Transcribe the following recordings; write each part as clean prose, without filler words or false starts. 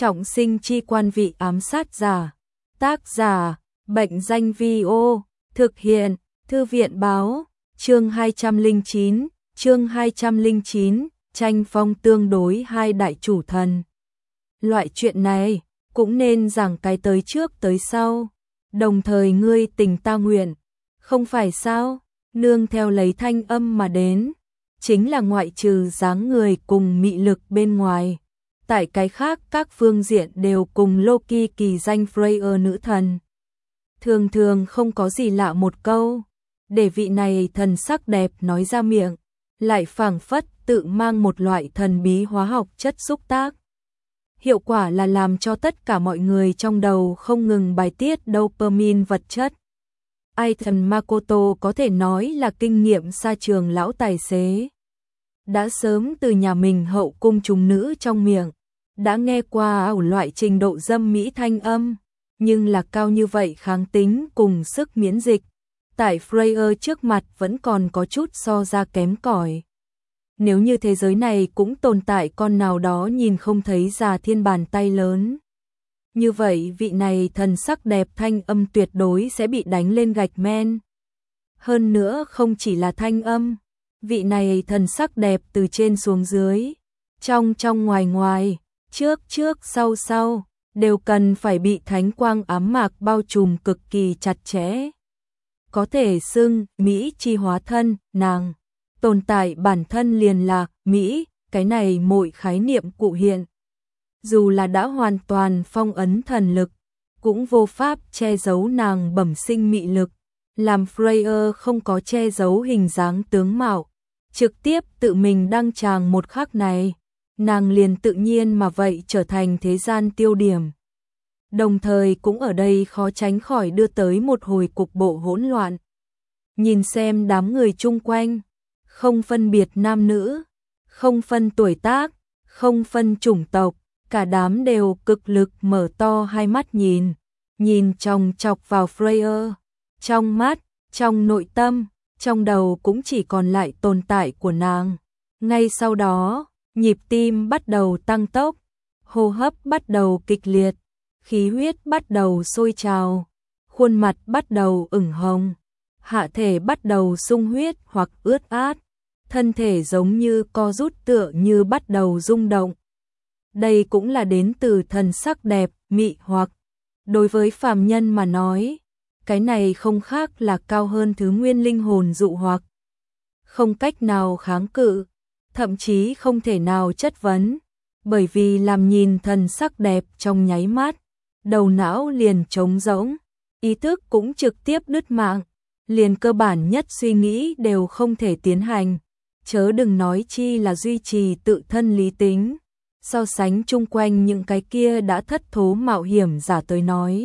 Trọng sinh chi quan vị ám sát giả. Tác giả, Bệnh danh Vi-ô, thực hiện, Thư viện báo, chương 209, tranh phong tương đối hai đại chủ thần. Loại chuyện này, cũng nên giảng cái tới trước tới sau, đồng thời ngươi tình ta nguyện, không phải sao, nương theo lấy thanh âm mà đến, chính là ngoại trừ dáng người cùng mị lực bên ngoài. Tại cái khác các phương diện đều cùng Loki kỳ danh Freyr nữ thần. Thường thường không có gì lạ một câu, để vị này thần sắc đẹp nói ra miệng, lại phảng phất tự mang một loại thần bí hóa học chất xúc tác. Hiệu quả là làm cho tất cả mọi người trong đầu không ngừng bài tiết dopamine vật chất. Aiton Makoto có thể nói là kinh nghiệm xa trường lão tài xế. Đã sớm từ nhà mình hậu cung chúng nữ trong miệng, đã nghe qua loại trình độ dâm mỹ thanh âm, nhưng là cao như vậy kháng tính cùng sức miễn dịch. Tại Freyr trước mặt vẫn còn có chút so ra kém cỏi. Nếu như thế giới này cũng tồn tại con nào đó nhìn không thấy ra thiên bàn tay lớn, như vậy vị này thần sắc đẹp thanh âm tuyệt đối sẽ bị đánh lên gạch men. Hơn nữa không chỉ là thanh âm, vị này thần sắc đẹp từ trên xuống dưới, trong ngoài ngoài, trước sau, đều cần phải bị thánh quang ám mạc bao trùm cực kỳ chặt chẽ. Có thể xưng Mỹ chi hóa thân, nàng tồn tại bản thân liền là Mỹ, cái này mọi khái niệm cụ hiện. Dù là đã hoàn toàn phong ấn thần lực, cũng vô pháp che giấu nàng bẩm sinh mị lực, làm Freyr không có che giấu hình dáng tướng mạo, trực tiếp tự mình đăng tràng một khắc này, nàng liền tự nhiên mà vậy trở thành thế gian tiêu điểm. Đồng thời cũng ở đây khó tránh khỏi đưa tới một hồi cục bộ hỗn loạn. Nhìn xem đám người chung quanh, không phân biệt nam nữ, không phân tuổi tác, không phân chủng tộc, cả đám đều cực lực mở to hai mắt nhìn chòng chọc vào Freyr. Trong mắt, trong nội tâm, trong đầu cũng chỉ còn lại tồn tại của nàng. Ngay sau đó, nhịp tim bắt đầu tăng tốc, hô hấp bắt đầu kịch liệt, khí huyết bắt đầu sôi trào, khuôn mặt bắt đầu ửng hồng, hạ thể bắt đầu sung huyết hoặc ướt át, thân thể giống như co rút tựa như bắt đầu rung động. Đây cũng là đến từ thần sắc đẹp, mị hoặc. Đối với phàm nhân mà nói, cái này không khác là cao hơn thứ nguyên linh hồn dụ hoặc. Không cách nào kháng cự, thậm chí không thể nào chất vấn, bởi vì làm nhìn thần sắc đẹp trong nháy mắt, đầu não liền trống rỗng, ý thức cũng trực tiếp đứt mạng, liền cơ bản nhất suy nghĩ đều không thể tiến hành, chớ đừng nói chi là duy trì tự thân lý tính. So sánh chung quanh những cái kia đã thất thố mạo hiểm giả tới nói,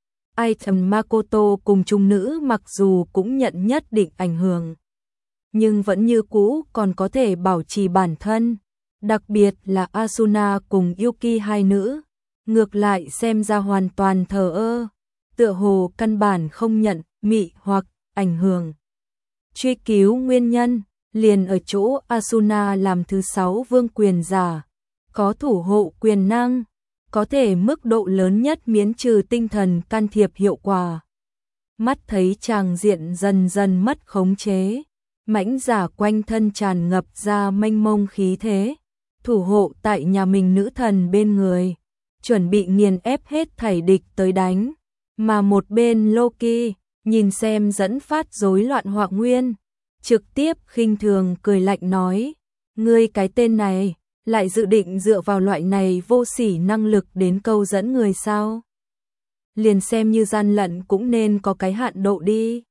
Aiton Makoto cùng trung nữ mặc dù cũng nhận nhất định ảnh hưởng, nhưng vẫn như cũ còn có thể bảo trì bản thân, đặc biệt là Asuna cùng Yuki hai nữ, ngược lại xem ra hoàn toàn thờ ơ, tựa hồ căn bản không nhận mị hoặc ảnh hưởng. Truy cứu nguyên nhân, liền ở chỗ Asuna làm thứ 6 vương quyền giả, có thủ hộ quyền năng, có thể mức độ lớn nhất miễn trừ tinh thần can thiệp hiệu quả. Mắt thấy tràng diện dần dần mất khống chế, mãnh giả quanh thân tràn ngập ra mênh mông khí thế, thủ hộ tại nhà mình nữ thần bên người, chuẩn bị nghiền ép hết thảy địch tới đánh, mà một bên Loki, nhìn xem dẫn phát rối loạn họa nguyên, trực tiếp khinh thường cười lạnh nói, ngươi cái tên này, lại dự định dựa vào loại này vô sỉ năng lực đến câu dẫn người sao? Liền xem như gian lận cũng nên có cái hạn độ đi.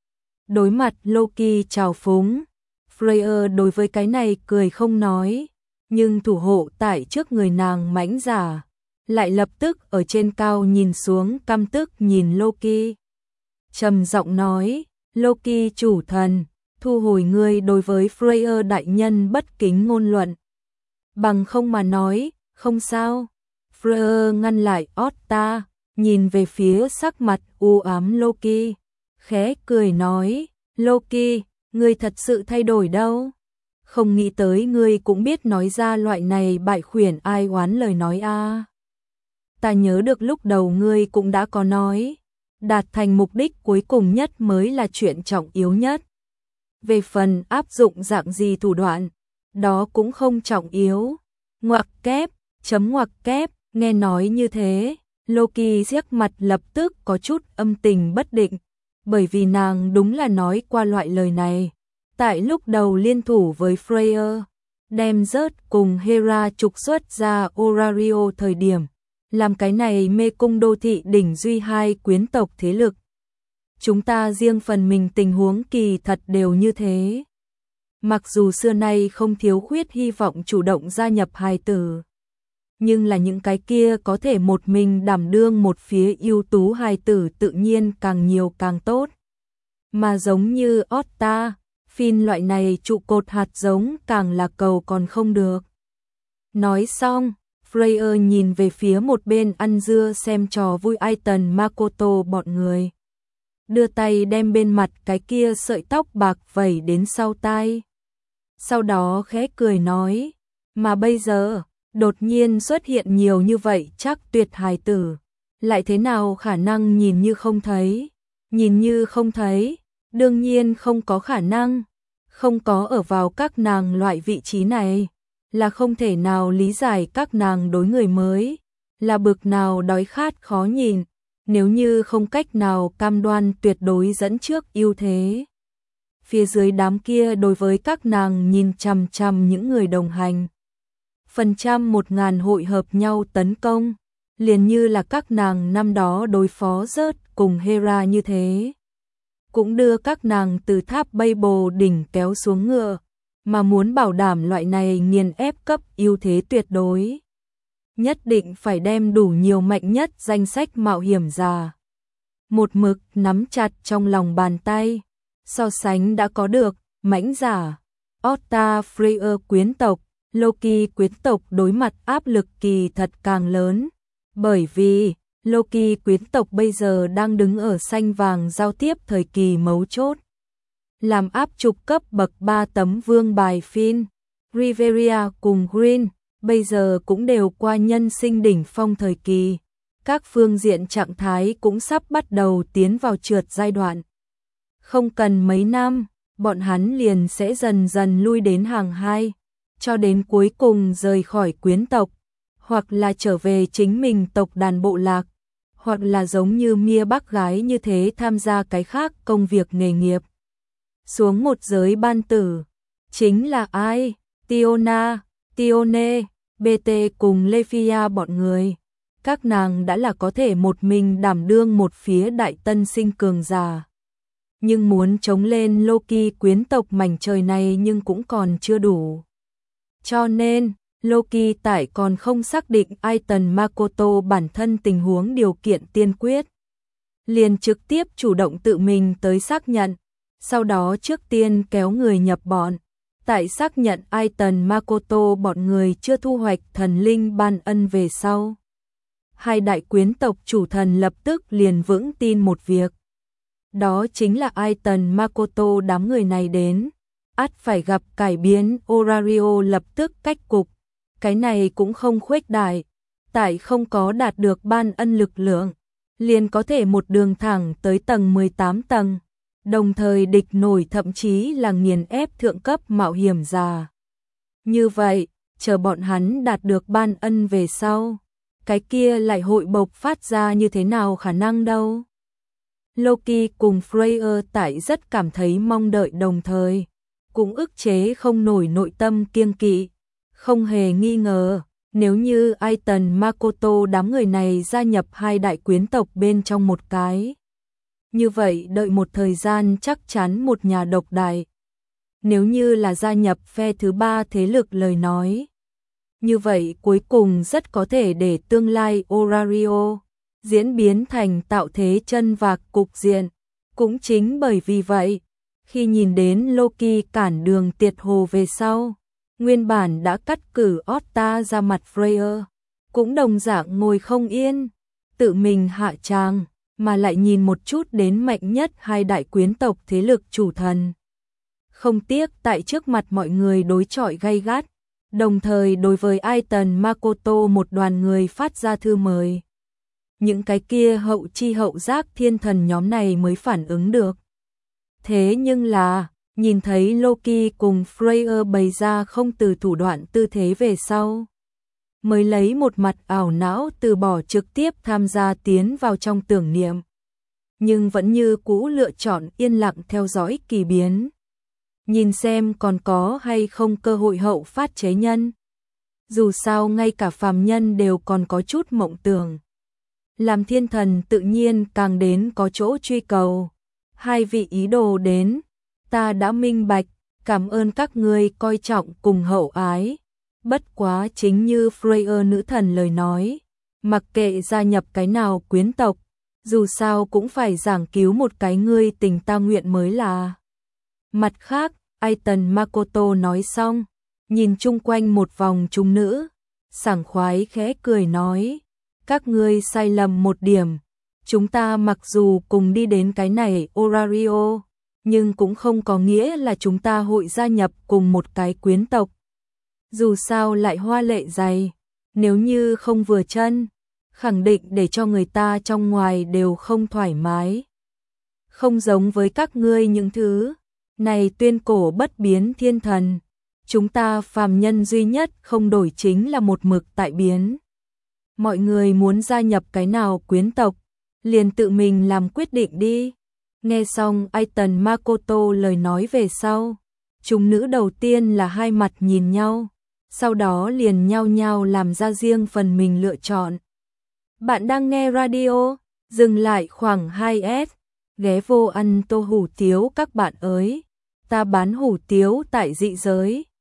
Đối mặt Loki trào phúng, Freyr đối với cái này cười không nói, nhưng thủ hộ tại trước người nàng mãnh giả, lại lập tức ở trên cao nhìn xuống căm tức nhìn Loki. Trầm giọng nói, Loki chủ thần, thu hồi ngươi đối với Freyr đại nhân bất kính ngôn luận. Bằng không mà nói, không sao. Freyr ngăn lại Otta, nhìn về phía sắc mặt u ám Loki, khẽ cười nói, Loki, ngươi thật sự thay đổi đâu. Không nghĩ tới ngươi cũng biết nói ra loại này bại khuyển ai oán lời nói a. ta nhớ được lúc đầu ngươi cũng đã có nói, đạt thành mục đích cuối cùng nhất mới là chuyện trọng yếu nhất. Về phần áp dụng dạng gì thủ đoạn, đó cũng không trọng yếu. Ngoặc kép, chấm ngoặc kép, nghe nói như thế, Loki siết mặt lập tức có chút âm tình bất định, bởi vì nàng đúng là nói qua loại lời này. Tại lúc đầu liên thủ với Freyr, đem rớt cùng Hera trục xuất ra Orario thời điểm, làm cái này mê cung đô thị đỉnh duy hai quyến tộc thế lực. Chúng ta riêng phần mình tình huống kỳ thật đều như thế. Mặc dù xưa nay không thiếu khuyết hy vọng chủ động gia nhập hài tử, nhưng là những cái kia có thể một mình đảm đương một phía ưu tú hài tử tự nhiên càng nhiều càng tốt. Mà giống như Otta, Finn loại này trụ cột hạt giống càng là cầu còn không được. Nói xong, Freyr nhìn về phía một bên ăn dưa xem trò vui Aiton Makoto bọn người. Đưa tay đem bên mặt cái kia sợi tóc bạc vẩy đến sau tai. Sau đó khẽ cười nói, mà bây giờ, đột nhiên xuất hiện nhiều như vậy chắc tuyệt hài tử. Lại thế nào khả năng nhìn như không thấy? Nhìn như không thấy, đương nhiên không có khả năng. Không có ở vào các nàng loại vị trí này, là không thể nào lý giải các nàng đối người mới, là bực nào đói khát khó nhìn, nếu như không cách nào cam đoan tuyệt đối dẫn trước ưu thế. Phía dưới đám kia đối với các nàng nhìn chằm chằm những người đồng hành. Phần trăm 1000 hội hợp nhau tấn công, liền như là các nàng năm đó đối phó rớt cùng Hera như thế. Cũng đưa các nàng từ tháp Babel đỉnh kéo xuống ngựa, mà muốn bảo đảm loại này nghiền ép cấp ưu thế tuyệt đối. Nhất định phải đem đủ nhiều mạnh nhất danh sách mạo hiểm giả. Một mực nắm chặt trong lòng bàn tay, so sánh đã có được, mãnh giả, Otta Freyr quyến tộc, Loki quyến tộc đối mặt áp lực kỳ thật càng lớn, bởi vì Loki quyến tộc bây giờ đang đứng ở xanh vàng giao tiếp thời kỳ mấu chốt. Làm áp trục cấp bậc 3 tấm vương bài Finn, Riveria cùng Green, bây giờ cũng đều qua nhân sinh đỉnh phong thời kỳ. Các phương diện trạng thái cũng sắp bắt đầu tiến vào trượt giai đoạn. Không cần mấy năm, bọn hắn liền sẽ dần dần lui đến hàng 2, cho đến cuối cùng rời khỏi quyến tộc, hoặc là trở về chính mình tộc đàn bộ lạc, hoặc là giống như Mia bác gái như thế tham gia cái khác công việc nghề nghiệp. Xuống một giới ban tử, chính là ai? Tiona, Tione, BT cùng Lephia bọn người. Các nàng đã là có thể một mình đảm đương một phía đại tân sinh cường giả. Nhưng muốn chống lên Loki quyến tộc mảnh trời này nhưng cũng còn chưa đủ. Cho nên, Loki tại còn không xác định Aiton Makoto bản thân tình huống điều kiện tiên quyết. Liền trực tiếp chủ động tự mình tới xác nhận, sau đó trước tiên kéo người nhập bọn. Tại xác nhận Aiton Makoto bọn người chưa thu hoạch thần linh ban ân về sau. Hai đại quyến tộc chủ thần lập tức liền vững tin một việc. Đó chính là Aiton Makoto đám người này đến, ắt phải gặp cải biến Orario lập tức cách cục. Cái này cũng không khuếch đại, tại không có đạt được ban ân lực lượng, liền có thể một đường thẳng tới tầng 18 tầng, đồng thời địch nổi thậm chí là nghiền ép thượng cấp mạo hiểm giả. Như vậy, chờ bọn hắn đạt được ban ân về sau, cái kia lại hội bộc phát ra như thế nào khả năng đâu. Loki cùng Freyr tại rất cảm thấy mong đợi đồng thời, cũng ức chế không nổi nội tâm kiêng kỵ. Không hề nghi ngờ, nếu như Aiton Makoto đám người này gia nhập hai đại quyến tộc bên trong một cái. Như vậy đợi một thời gian chắc chắn một nhà độc đại. Nếu như là gia nhập phe thứ ba thế lực lời nói. Như vậy cuối cùng rất có thể để tương lai Orario diễn biến thành tạo thế chân vạc cục diện. Cũng chính bởi vì vậy, khi nhìn đến Loki cản đường tiệt hồ về sau, nguyên bản đã cắt cử Otta ra mặt Freyr, cũng đồng dạng ngồi không yên, tự mình hạ tràng, mà lại nhìn một chút đến mạnh nhất hai đại quyến tộc thế lực chủ thần. Không tiếc tại trước mặt mọi người đối chọi gay gắt, đồng thời đối với Aiton Makoto một đoàn người phát ra thư mời. những cái kia hậu chi hậu giác thiên thần nhóm này mới phản ứng được. Thế nhưng là, nhìn thấy Loki cùng Freyr bày ra không từ thủ đoạn tư thế về sau, mới lấy một mặt ảo não từ bỏ trực tiếp tham gia tiến vào trong tưởng niệm. Nhưng vẫn như cũ lựa chọn yên lặng theo dõi kỳ biến. Nhìn xem còn có hay không cơ hội hậu phát chế nhân. Dù sao ngay cả phàm nhân đều còn có chút mộng tưởng. Làm thiên thần tự nhiên càng đến có chỗ truy cầu. Hai vị ý đồ đến, ta đã minh bạch, cảm ơn các ngươi coi trọng cùng hậu ái. Bất quá chính như Freyr nữ thần lời nói, mặc kệ gia nhập cái nào quyến tộc, dù sao cũng phải giảng cứu một cái ngươi tình ta nguyện mới là. Mặt khác, Aiton Makoto nói xong, nhìn chung quanh một vòng chúng nữ, sảng khoái khẽ cười nói, các ngươi sai lầm một điểm, chúng ta mặc dù cùng đi đến cái này Orario, nhưng cũng không có nghĩa là chúng ta hội gia nhập cùng một cái quyến tộc. Dù sao lại hoa lệ dày, nếu như không vừa chân, khẳng định để cho người ta trong ngoài đều không thoải mái. Không giống với các ngươi những thứ này tuyên cổ bất biến thiên thần, chúng ta phàm nhân duy nhất không đổi chính là một mực tại biến. Mọi người muốn gia nhập cái nào quyến tộc, liền tự mình làm quyết định đi. Nghe xong Aiton Makoto lời nói về sau, chúng nữ đầu tiên là hai mặt nhìn nhau, sau đó liền nhao nhao làm ra riêng phần mình lựa chọn. Bạn đang nghe radio, dừng lại khoảng 2S, ghé vô ăn tô hủ tiếu các bạn ơi, ta bán hủ tiếu tại dị giới.